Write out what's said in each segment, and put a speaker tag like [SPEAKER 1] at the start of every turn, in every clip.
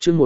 [SPEAKER 1] chương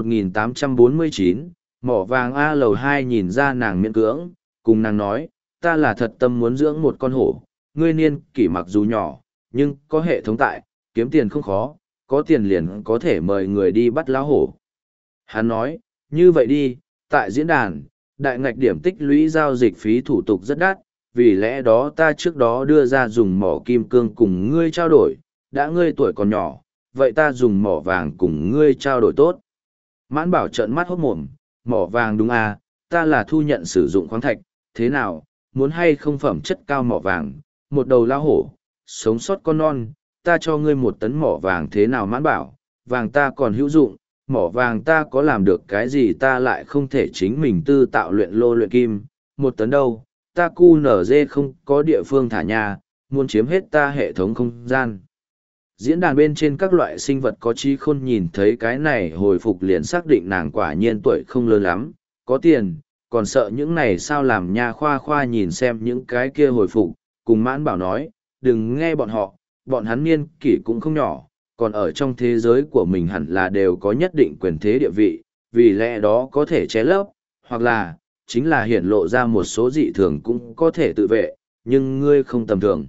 [SPEAKER 1] 1849, mỏ vàng A lầu 2 nhìn ra nàng miễn cưỡng, cùng nàng nói, ta là thật tâm muốn dưỡng một con hổ, ngươi niên kỷ mặc dù nhỏ, nhưng có hệ thống tại, kiếm tiền không khó, có tiền liền có thể mời người đi bắt lão hổ. Hắn nói, như vậy đi, tại diễn đàn, đại ngạch điểm tích lũy giao dịch phí thủ tục rất đắt, vì lẽ đó ta trước đó đưa ra dùng mỏ kim cương cùng ngươi trao đổi, đã ngươi tuổi còn nhỏ, vậy ta dùng mỏ vàng cùng ngươi trao đổi tốt. Mãn Bảo trợn mắt hốt mồm, mỏ vàng đúng à, ta là thu nhận sử dụng khoáng thạch, thế nào, muốn hay không phẩm chất cao mỏ vàng, một đầu lao hổ, sống sót con non, ta cho ngươi 1 tấn mỏ vàng thế nào Mãn Bảo, vàng ta còn hữu dụng, mỏ vàng ta có làm được cái gì ta lại không thể chính mình tư tạo luyện lô luyện kim, 1 tấn đâu, ta cu nở dê không có địa phương thả nhà, muốn chiếm hết ta hệ thống không gian. Diễn đàn bên trên các loại sinh vật có trí khôn nhìn thấy cái này hồi phục liền xác định nàng quả nhiên tuổi không lớn lắm, có tiền, còn sợ những này sao làm nha khoa khoa nhìn xem những cái kia hồi phục, cùng Mãn Bảo nói, đừng nghe bọn họ, bọn hắn niên kỷ cũng không nhỏ, còn ở trong thế giới của mình hẳn là đều có nhất định quyền thế địa vị, vì lẽ đó có thể che lấp, hoặc là, chính là hiển lộ ra một số dị thường cũng có thể tự vệ, nhưng ngươi không tầm thường.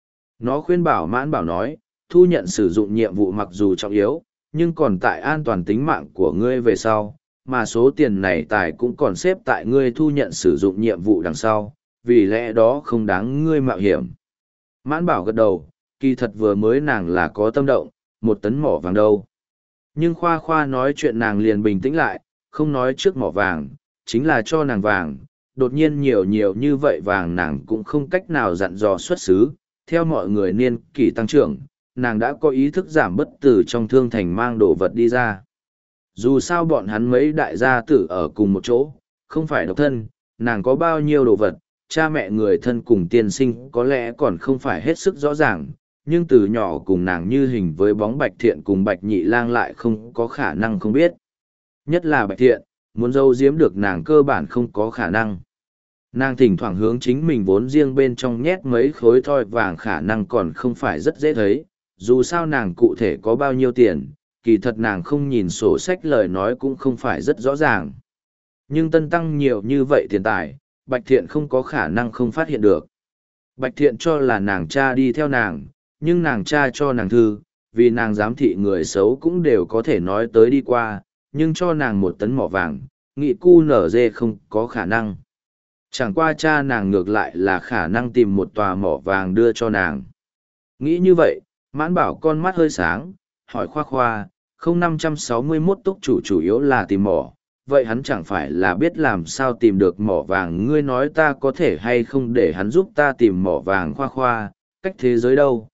[SPEAKER 1] Nó khuyên bảo Mãn Bảo nói, thu nhận sử dụng nhiệm vụ mặc dù trọng yếu, nhưng còn tại an toàn tính mạng của ngươi về sau, mà số tiền này tài cũng còn xếp tại ngươi thu nhận sử dụng nhiệm vụ đằng sau, vì lẽ đó không đáng ngươi mạo hiểm. Mãn Bảo gật đầu, kỳ thật vừa mới nàng là có tâm động, 1 tấn mỏ vàng đâu. Nhưng khoa khoa nói chuyện nàng liền bình tĩnh lại, không nói trước mỏ vàng, chính là cho nàng vàng, đột nhiên nhiều như vậy vàng nàng cũng không cách nào dặn dò xuất xứ, theo mọi người niên kỷ tăng trưởng, nàng đã có ý thức giảm bất tử trong thương thành mang đồ vật đi ra. Dù sao bọn hắn mấy đại gia tử ở cùng một chỗ, không phải độc thân, nàng có bao nhiêu đồ vật, cha mẹ người thân cùng tiên sinh có lẽ còn không phải hết sức rõ ràng, nhưng từ nhỏ cùng nàng như hình với bóng Bạch Thiện cùng Bạch Nhị Lang lại không có khả năng không biết. Nhất là Bạch Thiện, muốn giấu giếm được nàng cơ bản không có khả năng. Nàng thỉnh thoảng hướng chính mình vốn riêng bên trong nhét mấy khối thoi vàng khả năng còn không phải rất dễ thấy, dù sao nàng cụ thể có bao nhiêu tiền, kỳ thật nàng không nhìn sổ sách lời nói cũng không phải rất rõ ràng. Nhưng tân tăng nhiều như vậy tiền tài, Bạch Thiện không có khả năng không phát hiện được. Bạch Thiện cho là nàng cha đi theo nàng, nhưng nàng cha cho nàng thư, vì nàng giám thị người xấu cũng đều có thể nói tới đi qua, nhưng cho nàng 1 tấn mỏ vàng, nghị cu nở dê không có khả năng. Chẳng qua cha nàng ngược lại là khả năng tìm một tòa mỏ vàng đưa cho nàng. Nghĩ như vậy, Mãn Bảo con mắt hơi sáng, hỏi khoa khoa, 0561 túc chủ yếu là tìm mỏ, vậy hắn chẳng phải là biết làm sao tìm được mỏ vàng, ngươi nói ta có thể hay không để hắn giúp ta tìm mỏ vàng khoa khoa, cách thế giới đâu,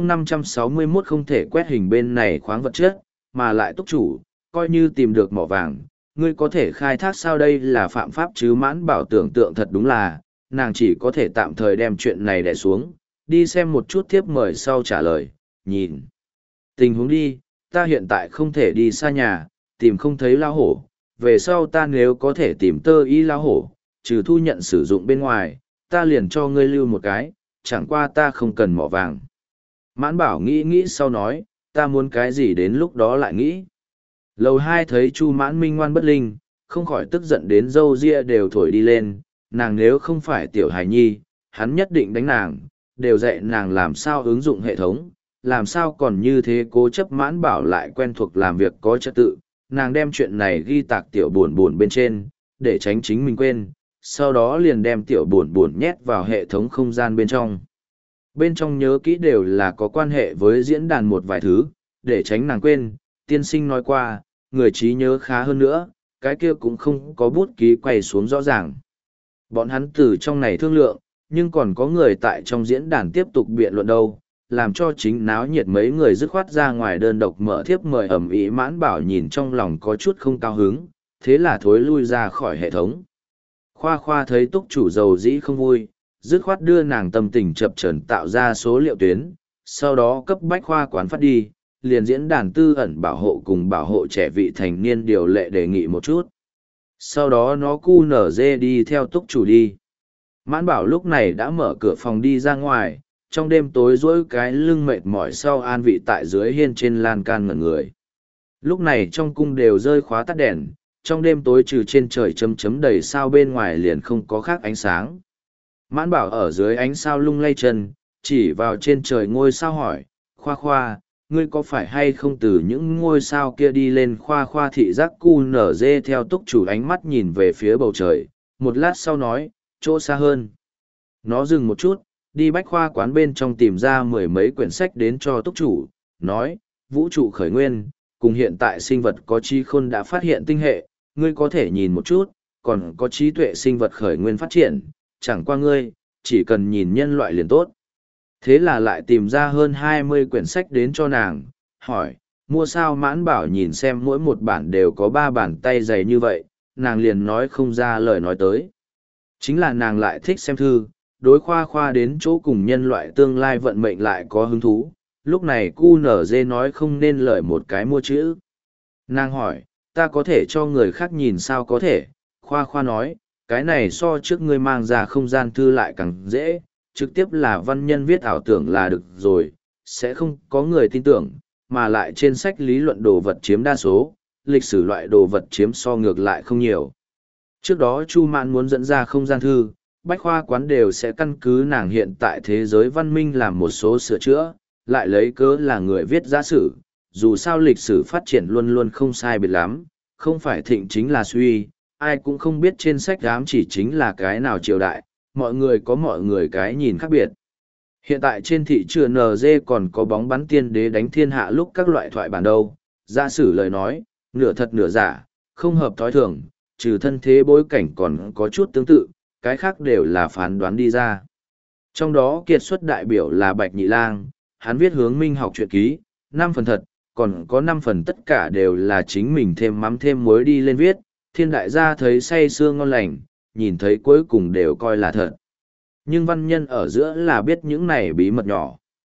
[SPEAKER 1] 0561 không thể quét hình bên này khoáng vật chất, mà lại túc chủ, coi như tìm được mỏ vàng, ngươi có thể khai thác sao đây là phạm pháp chứ Mãn Bảo tưởng tượng thật đúng là, nàng chỉ có thể tạm thời đem chuyện này đè xuống, đi xem một chút thiếp mời sau trả lời, nhìn. Tình huống đi, ta hiện tại không thể đi xa nhà, tìm không thấy lao hổ, về sau ta nếu có thể tìm tơ y lao hổ, trừ thu nhận sử dụng bên ngoài, ta liền cho ngươi lưu một cái, chẳng qua ta không cần mỏ vàng. Mãn Bảo nghĩ sau nói, ta muốn cái gì đến lúc đó lại nghĩ. Lầu 2 thấy Chu Mãn Minh ngoan bất linh, không khỏi tức giận đến râu ria đều thổi đi lên, nàng nếu không phải tiểu hài nhi, hắn nhất định đánh nàng, đều dạy nàng làm sao ứng dụng hệ thống, làm sao còn như thế cố chấp. Mãn Bảo lại quen thuộc làm việc có trật tự, nàng đem chuyện này ghi tạc tiểu buồn bên trên, để tránh chính mình quên, sau đó liền đem tiểu buồn nhét vào hệ thống không gian bên trong. Bên trong nhớ kỹ đều là có quan hệ với diễn đàn một vài thứ, để tránh nàng quên, tiên sinh nói qua, người trí nhớ khá hơn nữa, cái kia cũng không có bút ký quay xuống rõ ràng. Bọn hắn từ trong này thương lượng, nhưng còn có người tại trong diễn đàn tiếp tục biện luận đâu, làm cho chính náo nhiệt mấy người dứt khoát ra ngoài đơn độc mở thiếp mời ẩm ý. Mãn Bảo nhìn trong lòng có chút không cao hứng, thế là thối lui ra khỏi hệ thống. Khoa khoa thấy túc chủ giàu dĩ không vui, dứt khoát đưa nàng tâm tình chập chờn tạo ra số liệu tuyến, sau đó cấp bách khoa quán phát đi, liền diễn đàn tư ẩn bảo hộ cùng bảo hộ trẻ vị thành niên điều lệ đề nghị một chút. Sau đó nó cu nở dê đi theo túc chủ đi. Mãn Bảo lúc này đã mở cửa phòng đi ra ngoài, trong đêm tối dỗi cái lưng mệt mỏi sau an vị tại dưới hiên trên lan can ngẩn người. Lúc này trong cung đều rơi khóa tắt đèn, trong đêm tối trừ trên trời chấm chấm đầy sao bên ngoài liền không có khác ánh sáng. Mãn Bảo ở dưới ánh sao lung lay chân, chỉ vào trên trời ngôi sao hỏi, Khoa Khoa, ngươi có phải hay không từ những ngôi sao kia đi lên? Khoa Khoa thị giác cu nở dê theo túc chủ ánh mắt nhìn về phía bầu trời, một lát sau nói, chỗ xa hơn. Nó dừng một chút, đi bách khoa quán bên trong tìm ra mười mấy quyển sách đến cho túc chủ, nói, vũ trụ khởi nguyên, cùng hiện tại sinh vật có trí khôn đã phát hiện tinh hệ, ngươi có thể nhìn một chút, còn có trí tuệ sinh vật khởi nguyên phát triển, chẳng qua ngươi, chỉ cần nhìn nhân loại liền tốt. Thế là lại tìm ra hơn 20 quyển sách đến cho nàng, hỏi, mua sao? Mãn Bảo nhìn xem mỗi một bản đều có 3 bàn tay dày như vậy, nàng liền nói không ra lời nói tới. Chính là nàng lại thích xem thư, đối Khoa Khoa đến chỗ cùng nhân loại tương lai vận mệnh lại có hứng thú, lúc này cu nở dê nói không nên lời một cái mua chữ. Nàng hỏi, ta có thể cho người khác nhìn sao? Có thể. Khoa Khoa nói, cái này so trước ngươi mang ra không gian thư lại càng dễ, trực tiếp là văn nhân viết ảo tưởng là được rồi, sẽ không có người tin tưởng, mà lại trên sách lý luận đồ vật chiếm đa số, lịch sử loại đồ vật chiếm so ngược lại không nhiều. Trước đó Chu Mạn muốn dẫn ra không gian thư, bách khoa quán đều sẽ căn cứ nàng hiện tại thế giới văn minh làm một số sửa chữa, lại lấy cớ là người viết giả sử, dù sao lịch sử phát triển luôn luôn không sai biệt lắm, không phải thịnh chính là suy, ai cũng không biết trên sách ám chỉ chính là cái nào triều đại, mọi người có mọi người cái nhìn khác biệt. Hiện tại trên thị trường NG còn có bóng bắn tiên đế đánh thiên hạ lúc các loại thoại bản đâu, giả sử lời nói, nửa thật nửa giả, không hợp thói thường, trừ thân thế bối cảnh còn có chút tương tự, cái khác đều là phán đoán đi ra. Trong đó kiệt xuất đại biểu là Bạch Nhị Lang, hắn viết hướng minh học truyện ký, 5 phần thật, còn có 5 phần tất cả đều là chính mình thêm mắm thêm muối đi lên viết, thiên đại gia thấy say sưa ngon lành, nhìn thấy cuối cùng đều coi là thật. Nhưng văn nhân ở giữa là biết những này bí mật nhỏ.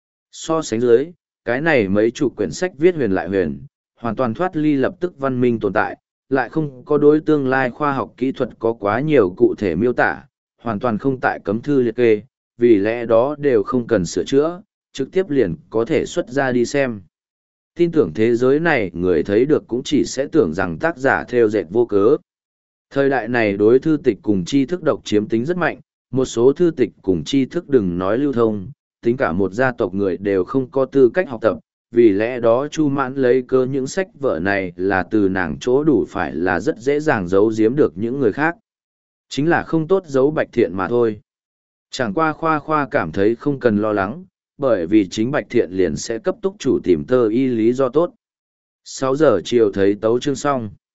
[SPEAKER 1] So sánh dưới, cái này mấy chục quyển sách viết huyền lại huyền, hoàn toàn thoát ly lập tức văn minh tồn tại, lại không có đối tương lai khoa học kỹ thuật có quá nhiều cụ thể miêu tả, hoàn toàn không tại cấm thư liệt kê, vì lẽ đó đều không cần sửa chữa, trực tiếp liền có thể xuất ra đi xem. Tin tưởng thế giới này người thấy được cũng chỉ sẽ tưởng rằng tác giả theo dệt vô cớ. Thời đại này đối thư tịch cùng tri thức độc chiếm tính rất mạnh, một số thư tịch cùng tri thức đừng nói lưu thông, tính cả một gia tộc người đều không có tư cách học tập, vì lẽ đó Chu Mãn lấy cơ những sách vở này là từ nàng chỗ đủ phải là rất dễ dàng giấu giếm được những người khác. Chính là không tốt giấu Bạch Thiện mà thôi. Chẳng qua Khoa Khoa cảm thấy không cần lo lắng, bởi vì chính Bạch Thiện liền sẽ cấp túc chủ tìm tơ y lý do tốt. 6 giờ chiều thấy tấu chương xong.